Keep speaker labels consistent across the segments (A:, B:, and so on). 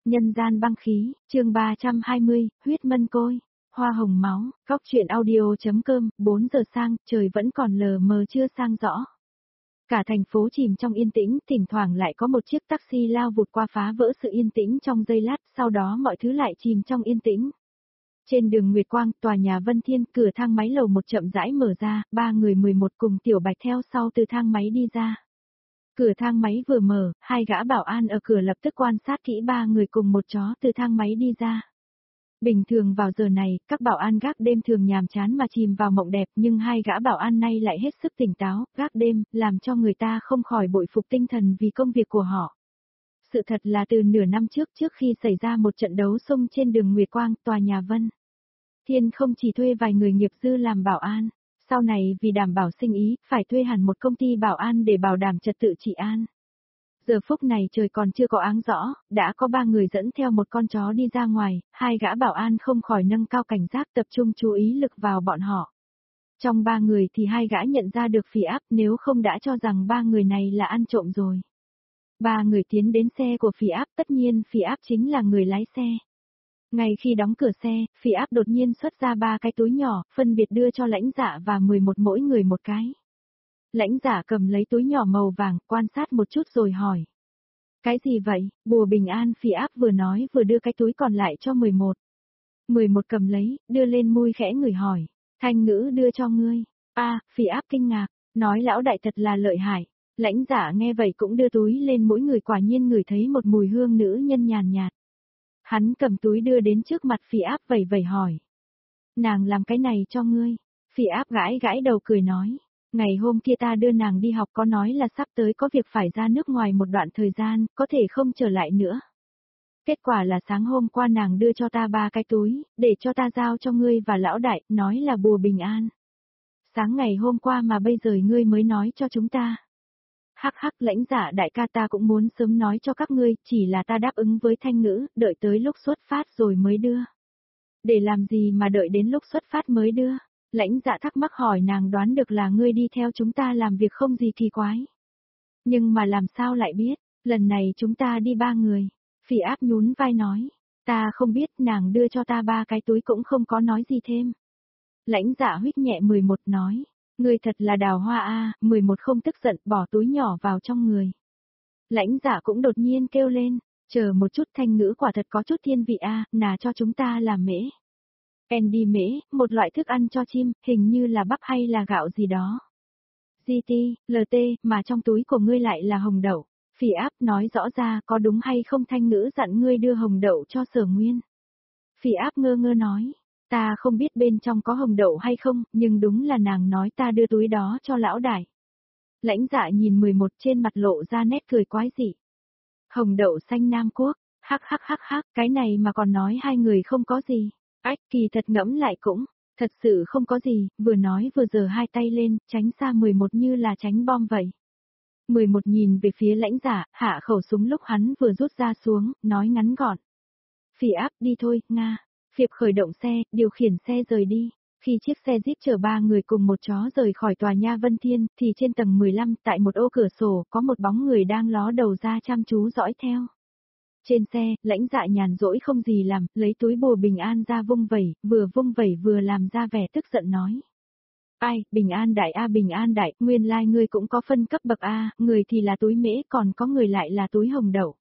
A: Nhân gian băng khí, chương 320, huyết mân côi, hoa hồng máu, góc chuyện audio.com, 4 giờ sang, trời vẫn còn lờ mờ chưa sang rõ. Cả thành phố chìm trong yên tĩnh, thỉnh thoảng lại có một chiếc taxi lao vụt qua phá vỡ sự yên tĩnh trong giây lát, sau đó mọi thứ lại chìm trong yên tĩnh. Trên đường Nguyệt Quang, tòa nhà Vân Thiên, cửa thang máy lầu một chậm rãi mở ra, 3 người 11 cùng Tiểu Bạch theo sau từ thang máy đi ra. Cửa thang máy vừa mở, hai gã bảo an ở cửa lập tức quan sát kỹ 3 người cùng một chó từ thang máy đi ra. Bình thường vào giờ này, các bảo an gác đêm thường nhàm chán mà chìm vào mộng đẹp, nhưng hai gã bảo an nay lại hết sức tỉnh táo, gác đêm, làm cho người ta không khỏi bội phục tinh thần vì công việc của họ. Sự thật là từ nửa năm trước khi xảy ra một trận đấu xung trên đường Nguyệt Quang, tòa nhà Vân Thiên không chỉ thuê vài người nghiệp dư làm bảo an, sau này vì đảm bảo sinh ý, phải thuê hẳn một công ty bảo an để bảo đảm trật tự trị an. Giờ phút này trời còn chưa có áng rõ, đã có 3 người dẫn theo một con chó đi ra ngoài, hai gã bảo an không khỏi nâng cao cảnh giác tập trung chú ý lực vào bọn họ. Trong 3 người thì 2 gã nhận ra được Phỉ Áp, nếu không đã cho rằng 3 người này là ăn trộm rồi. 3 người tiến đến xe của Phỉ Áp, tất nhiên Phỉ Áp chính là người lái xe. Ngay khi đóng cửa xe, Phỉ Áp đột nhiên xuất ra 3 cái túi nhỏ, phân biệt đưa cho Lãnh Dạ và 11 mỗi người một cái. Lãnh Dạ cầm lấy túi nhỏ màu vàng, quan sát một chút rồi hỏi. Cái gì vậy? Bùa bình an. Phỉ Áp vừa nói vừa đưa cái túi còn lại cho 11. 11 cầm lấy, đưa lên môi khẽ ngửi hỏi. Thanh Ngữ đưa cho ngươi. Phỉ Áp kinh ngạc, nói lão đại thật là lợi hại. Lãnh Dạ nghe vậy cũng đưa túi lên mỗi người, quả nhiên ngửi thấy một mùi hương nữ nhân nhàn nhạt. Hắn cầm túi đưa đến trước mặt Phỉ Áp vẩy vẩy hỏi. Nàng làm cái này cho ngươi. Phỉ Áp gãi gãi đầu cười nói. Ngày hôm kia ta đưa nàng đi học có nói là sắp tới có việc phải ra nước ngoài một đoạn thời gian, có thể không trở lại nữa. Kết quả là sáng hôm qua nàng đưa cho ta 3 cái túi, để cho ta giao cho ngươi và lão đại, nói là bùa bình an. Sáng ngày hôm qua mà bây giờ ngươi mới nói cho chúng ta. Hắc hắc, Lãnh Dạ đại ca, ta cũng muốn sớm nói cho các ngươi, chỉ là ta đáp ứng với Thanh Ngữ, đợi tới lúc xuất phát rồi mới đưa. Để làm gì mà đợi đến lúc xuất phát mới đưa? Lãnh Dạ thắc mắc hỏi, nàng đoán được là ngươi đi theo chúng ta làm việc không gì kỳ quái. Nhưng mà làm sao lại biết, lần này chúng ta đi 3 người. Phỉ Áp nhún vai nói, ta không biết, nàng đưa cho ta 3 cái túi cũng không có nói gì thêm. Lãnh Dạ huých nhẹ 11 nói, ngươi thật là đào hoa 11 không tức giận bỏ túi nhỏ vào trong người. Lãnh Dạ cũng đột nhiên kêu lên, chờ một chút, Thanh Ngữ quả thật có chút thiên vị nà cho chúng ta làm mễ. Candy mễ, một loại thức ăn cho chim, hình như là bắp hay là gạo gì đó. GT, LT, mà trong túi của ngươi lại là hồng đậu. Phỉ Áp nói rõ ra, có đúng hay không? Thanh Ngữ dặn ngươi đưa hồng đậu cho Sở Nguyên. Phỉ Áp ngơ ngơ nói, ta không biết bên trong có hồng đậu hay không, nhưng đúng là nàng nói ta đưa túi đó cho lão đại. Lãnh Dạ nhìn 11 trên mặt lộ ra nét cười quái dị. Hồng đậu xanh Nam Quốc, hắc, cái này mà còn nói hai người không có gì. Kỳ thật ngẫm lại cũng, thật sự không có gì, vừa nói vừa giơ hai tay lên, tránh xa 11 như là tránh bom vậy. 11 nhìn về phía Lãnh Dạ, hạ khẩu súng lúc hắn vừa rút ra xuống, nói ngắn gọn. Phỉ Áp đi thôi, Nga. Phiệp khởi động xe, điều khiển xe rời đi. Khi chiếc xe Jeep chở 3 người cùng một chó rời khỏi tòa nhà Vân Thiên, thì trên tầng 15, tại một ô cửa sổ, có một bóng người đang ló đầu ra chăm chú dõi theo. Trên xe, Lãnh Dạ nhàn rỗi không gì làm, lấy túi bùa bình an ra vung vẩy vừa làm ra vẻ tức giận nói. Bình an đại bình an đại, nguyên lai ngươi cũng có phân cấp bậc người thì là túi mễ, còn có người lại là túi hồng đậu.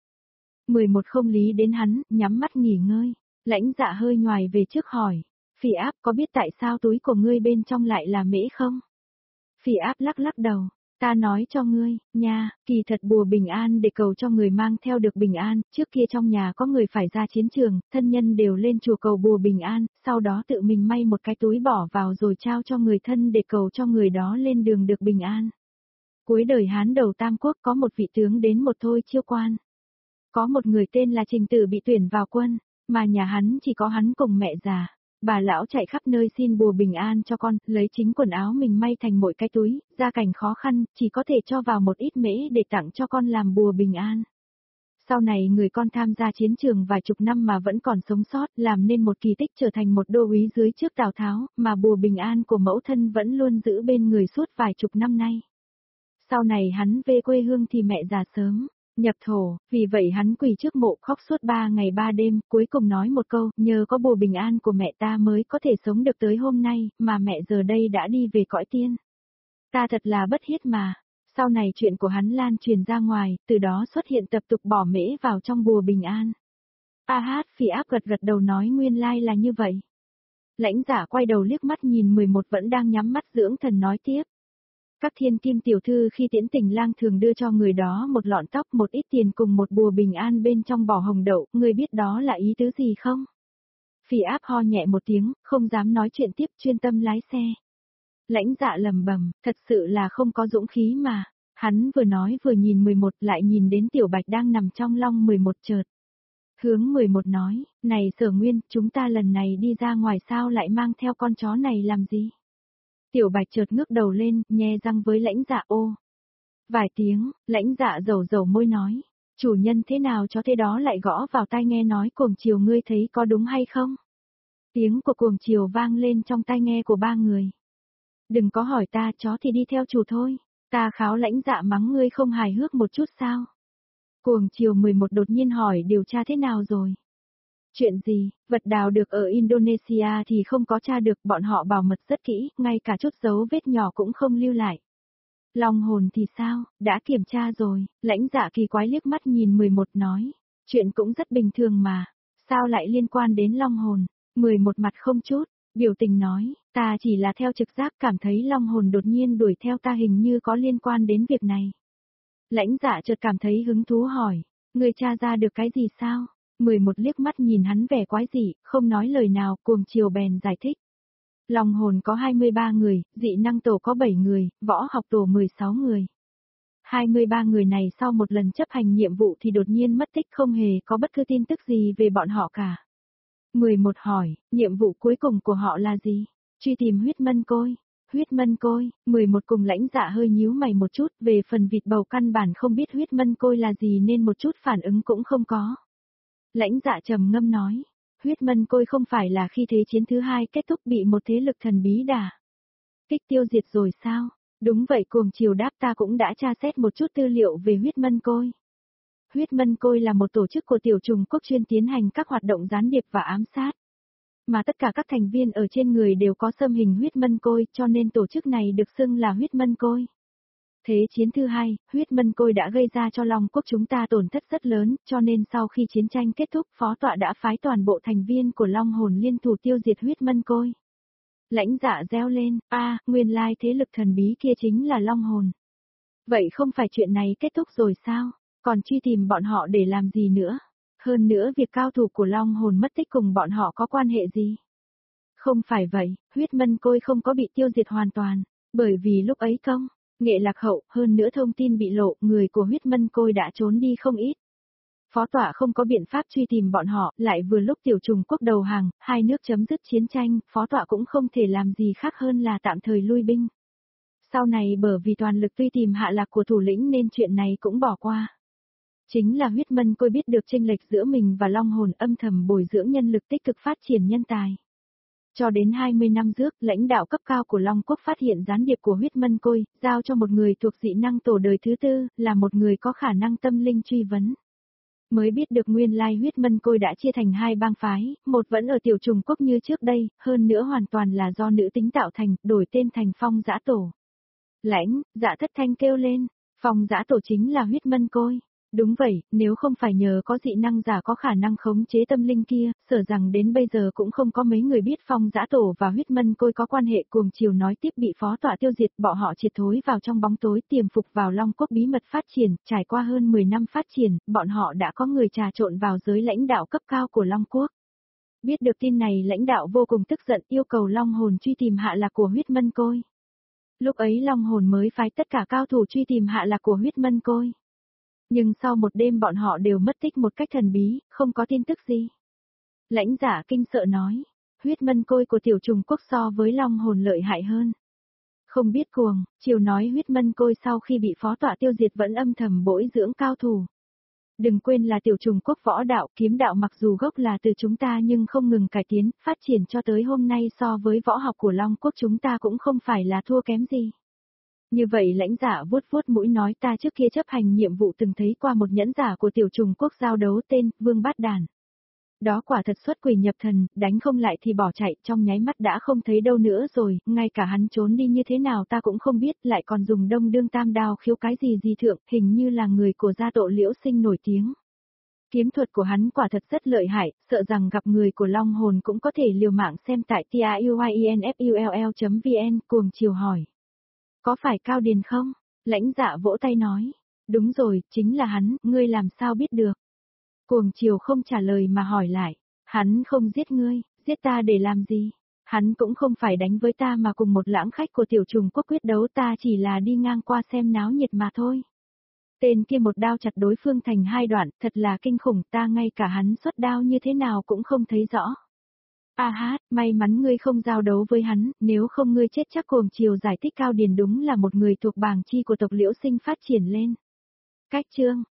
A: 11 không lý đến hắn, nhắm mắt nghỉ ngơi. Lãnh Dạ hơi nhoài về trước hỏi, Phỉ Áp có biết tại sao túi của ngươi bên trong lại là mễ không? Phỉ Áp lắc đầu. Ta nói cho ngươi, nha, kỳ thật bùa bình an để cầu cho người mang theo được bình an, trước kia trong nhà có người phải ra chiến trường, thân nhân đều lên chùa cầu bùa bình an, sau đó tự mình may một cái túi bỏ vào rồi trao cho người thân để cầu cho người đó lên đường được bình an. Cuối đời Hán đầu Tam Quốc có một vị tướng đến một thôi chiêu quan. Có một người tên là Trình Tử bị tuyển vào quân, mà nhà hắn chỉ có hắn cùng mẹ già. Bà lão chạy khắp nơi xin bùa bình an cho con, lấy chính quần áo mình may thành mỗi cái túi, gia cảnh khó khăn, chỉ có thể cho vào một ít mễ để tặng cho con làm bùa bình an. Sau này người con tham gia chiến trường vài chục năm mà vẫn còn sống sót, làm nên một kỳ tích, trở thành một đô úy dưới trước Tào Tháo, mà bùa bình an của mẫu thân vẫn luôn giữ bên người suốt vài chục năm nay. Sau này hắn về quê hương thì mẹ già sớm, nhập thổ, vì vậy hắn quỳ trước mộ khóc suốt 3 ngày 3 đêm, cuối cùng nói một câu, nhờ có bùa bình an của mẹ ta mới có thể sống được tới hôm nay, mà mẹ giờ đây đã đi về cõi tiên. Ta thật là bất hiết mà. Sau này chuyện của hắn lan truyền ra ngoài, từ đó xuất hiện tập tục bỏ mễ vào trong bùa bình an. A Hát Phi Áp gật gật đầu nói nguyên lai là như vậy. Lãnh Dạ quay đầu liếc mắt nhìn 11 vẫn đang nhắm mắt dưỡng thần nói tiếp. Các thiên kim tiểu thư khi tiễn tình lang thường đưa cho người đó một lọn tóc, một ít tiền cùng một bùa bình an bên trong bỏ hồng đậu, người biết đó là ý tứ gì không? Phi Áp ho nhẹ một tiếng, không dám nói chuyện tiếp, chuyên tâm lái xe. Lãnh Dạ lầm bầm, thật sự là không có dũng khí mà. Hắn vừa nói vừa nhìn 11 lại nhìn đến Tiểu Bạch đang nằm trong long 11 chợt. Hướng 11 nói, này Sở Nguyên, chúng ta lần này đi ra ngoài sao lại mang theo con chó này làm gì? Tiểu Bạch chợt ngước đầu lên, nhe răng với Lãnh Dạ ô. Vài tiếng, Lãnh Dạ dầu dầu môi nói, chủ nhân thế nào chó thế đó lại gõ vào tai nghe nói Cuồng Chiều ngươi thấy có đúng hay không? Tiếng của Cuồng Chiều vang lên trong tai nghe của ba người. Đừng có hỏi ta, chó thì đi theo chủ thôi. Ta kháo Lãnh Dạ mắng ngươi không hài hước một chút sao? Cuồng Chiều 11 đột nhiên hỏi điều tra thế nào rồi? Chuyện gì, vật đào được ở Indonesia thì không có tra được, bọn họ bảo mật rất kỹ, ngay cả chút dấu vết nhỏ cũng không lưu lại. Long hồn thì sao, đã kiểm tra rồi, Lãnh Dạ kỳ quái liếc mắt nhìn 11 nói. Chuyện cũng rất bình thường mà, sao lại liên quan đến long hồn? 11 mặt không chút, biểu tình nói, ta chỉ là theo trực giác cảm thấy long hồn đột nhiên đuổi theo ta hình như có liên quan đến việc này. Lãnh Dạ chợt cảm thấy hứng thú hỏi, người tra ra được cái gì sao? 11 liếc mắt nhìn hắn vẻ quái dị, không nói lời nào, Cuồng Chiều bèn giải thích. Long hồn có 23 người, dị năng tổ có 7 người, võ học tổ 16 người. 23 người này sau một lần chấp hành nhiệm vụ thì đột nhiên mất tích, không hề có bất cứ tin tức gì về bọn họ cả. 11 hỏi, nhiệm vụ cuối cùng của họ là gì? Truy tìm huyết mân côi. Huyết mân côi, 11 cùng Lãnh Dạ hơi nhíu mày một chút, về phần vịt bầu căn bản không biết huyết mân côi là gì nên một chút phản ứng cũng không có. Lãnh Dạ trầm ngâm nói, huyết mân côi không phải là khi thế chiến thứ 2 kết thúc bị một thế lực thần bí đả kích tiêu diệt rồi sao? Đúng vậy, Cuồng Chiều đáp, ta cũng đã tra xét một chút tư liệu về huyết mân côi. Huyết mân côi là một tổ chức của tiểu trùng quốc chuyên tiến hành các hoạt động gián điệp và ám sát. Mà tất cả các thành viên ở trên người đều có xâm hình huyết mân côi, cho nên tổ chức này được xưng là huyết mân côi. Thế chiến thứ 2, huyết mân côi đã gây ra cho Long quốc chúng ta tổn thất rất lớn, cho nên sau khi chiến tranh kết thúc, phó tọa đã phái toàn bộ thành viên của Long hồn liên thủ tiêu diệt huyết mân côi. Lãnh Dạ reo lên, nguyên lai thế lực thần bí kia chính là Long hồn. Vậy không phải chuyện này kết thúc rồi sao? Còn truy tìm bọn họ để làm gì nữa? Hơn nữa việc cao thủ của Long hồn mất tích cùng bọn họ có quan hệ gì? Không phải vậy, huyết mân côi không có bị tiêu diệt hoàn toàn, bởi vì lúc ấy công nghệ lạc hậu, hơn nữa thông tin bị lộ, người của huyết mân côi đã trốn đi không ít. Phó tọa không có biện pháp truy tìm bọn họ, lại vừa lúc tiểu trùng quốc đầu hàng, hai nước chấm dứt chiến tranh, phó tọa cũng không thể làm gì khác hơn là tạm thời lui binh. Sau này bởi vì toàn lực truy tìm hạ lạc của thủ lĩnh nên chuyện này cũng bỏ qua. Chính là huyết mân côi biết được chênh lệch giữa mình và long hồn, âm thầm bồi dưỡng nhân lực tích cực phát triển nhân tài. Cho đến 20 năm trước, lãnh đạo cấp cao của Long Quốc phát hiện gián điệp của huyết mân côi, giao cho một người thuộc dị năng tổ đời thứ 4, là một người có khả năng tâm linh truy vấn. Mới biết được nguyên lai huyết mân côi đã chia thành 2 bang phái, một vẫn ở tiểu trùng quốc như trước đây, hơn nữa hoàn toàn là do nữ tính tạo thành, đổi tên thành Phong Dã Tổ. Lãnh, Dạ thất thanh kêu lên, Phong Dã Tổ chính là huyết mân côi. Đúng vậy, nếu không phải nhờ có dị năng giả có khả năng khống chế tâm linh kia, sợ rằng đến bây giờ cũng không có mấy người biết Phong Dã Tổ và huyết mân côi có quan hệ. Cuồng Chiều nói tiếp, bị phó tọa tiêu diệt, bọn họ triệt thối vào trong bóng tối, tiềm phục vào Long Quốc bí mật phát triển, trải qua hơn 10 năm phát triển, bọn họ đã có người trà trộn vào giới lãnh đạo cấp cao của Long Quốc. Biết được tin này, lãnh đạo vô cùng tức giận, yêu cầu Long hồn truy tìm hạ lạc của huyết mân côi. Lúc ấy Long hồn mới phái tất cả cao thủ truy tìm hạ lạc của huyết mân côi. Nhưng sau một đêm bọn họ đều mất tích một cách thần bí, không có tin tức gì. Lãnh Dạ kinh sợ nói, huyết mân côi của tiểu trùng quốc so với long hồn lợi hại hơn. Không biết Cuồng Chiều nói huyết mân côi sau khi bị phó tọa tiêu diệt vẫn âm thầm bồi dưỡng cao thủ. Đừng quên là tiểu trùng quốc võ đạo, kiếm đạo mặc dù gốc là từ chúng ta nhưng không ngừng cải tiến, phát triển cho tới hôm nay so với võ học của Long quốc chúng ta cũng không phải là thua kém gì. Như vậy lãnh dạ vuốt vuốt mũi nói ta trước kia chấp hành nhiệm vụ từng thấy qua một nhẫn giả của tiểu trùng quốc giao đấu tên Vương Bát Đàn. Đó quả thật xuất quỷ nhập thần, đánh không lại thì bỏ chạy, trong nháy mắt đã không thấy đâu nữa rồi, ngay cả hắn trốn đi như thế nào ta cũng không biết, lại còn dùng đông đương tam đao khiếu cái gì thượng, hình như là người của gia tộc Liễu Sinh nổi tiếng. Kiếm thuật của hắn quả thật rất lợi hại, sợ rằng gặp người của Long Hồn cũng có thể liều mạng xem tại tiuyinfull.vn, Cuồng Chiều hỏi. Có phải Cao Điền không? Lãnh dạ vỗ tay nói. Đúng rồi, chính là hắn, ngươi làm sao biết được? Cuồng Chiều không trả lời mà hỏi lại. Hắn không giết ngươi, giết ta để làm gì? Hắn cũng không phải đánh với ta mà cùng một lãng khách của tiểu trùng quốc quyết đấu, ta chỉ là đi ngang qua xem náo nhiệt mà thôi. Tên kia một đao chặt đối phương thành hai đoạn, thật là kinh khủng, ta ngay cả hắn xuất đao như thế nào cũng không thấy rõ. A hát, may mắn ngươi không giao đấu với hắn, nếu không ngươi chết chắc. Cuồng Chiều giải thích Cao Điền đúng là một người thuộc bảng chi của tộc Liễu Sinh phát triển lên. Cách chương